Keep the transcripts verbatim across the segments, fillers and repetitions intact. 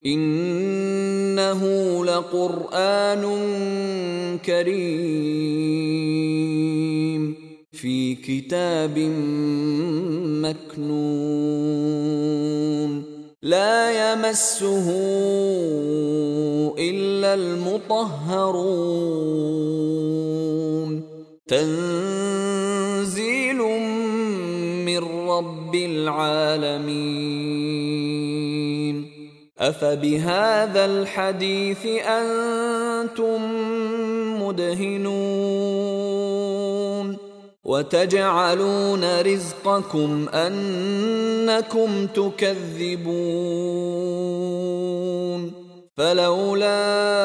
إنه لقرآن كريم في كتاب مكنون لا يمسه إلا المطهرون تنزيل من رب العالمين أفبهذا الحديث أنتم مدهنون وتجعلون رزقكم أنكم تكذبون فلولا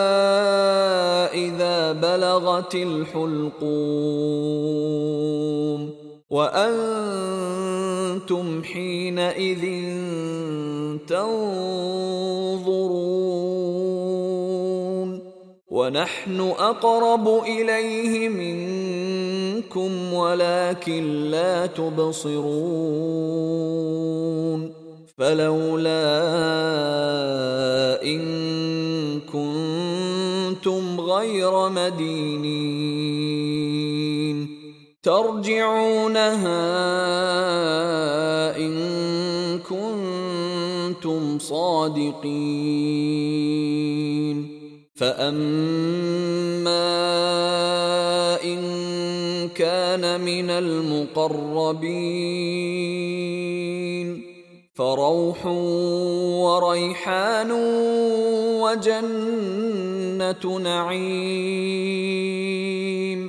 إذا بلغت الحلقوم وأنتم حينئذ تنظرون ونحن أقرب إليه منكم ولكن لا تبصرون فلولا إن كنتم غير مدينين ترجعونها إن كنتم صادقين فأما إن كان من المقربين فروح وريحان وجنة نعيم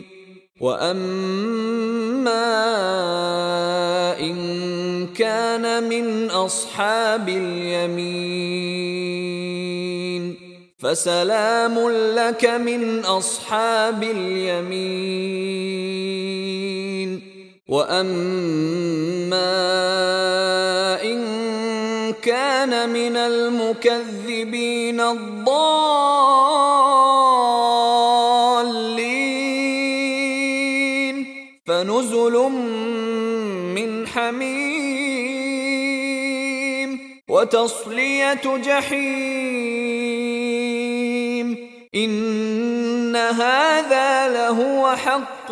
وأما إن كان من أصحاب اليمين فسلام لك من أصحاب اليمين وأما إن كان من المكذبين الضالين فنزل من حميم وتصلية جحيم إن هذا لهو حق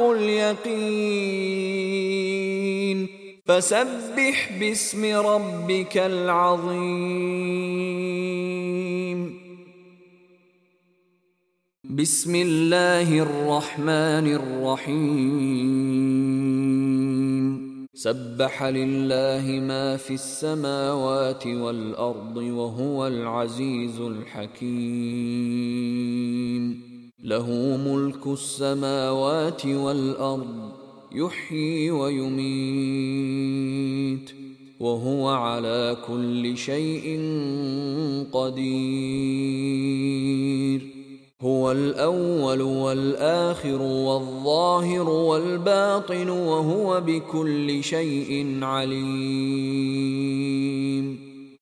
اليقين فسبح باسم ربك العظيم بسم الله الرحمن الرحيم سبح لله ما في السماوات والأرض وهو العزيز الحكيم له ملك السماوات والأرض يحيي ويميت وهو على كل شيء قدير هو الأول والآخر والظاهر والباطن وهو بكل شيء عليم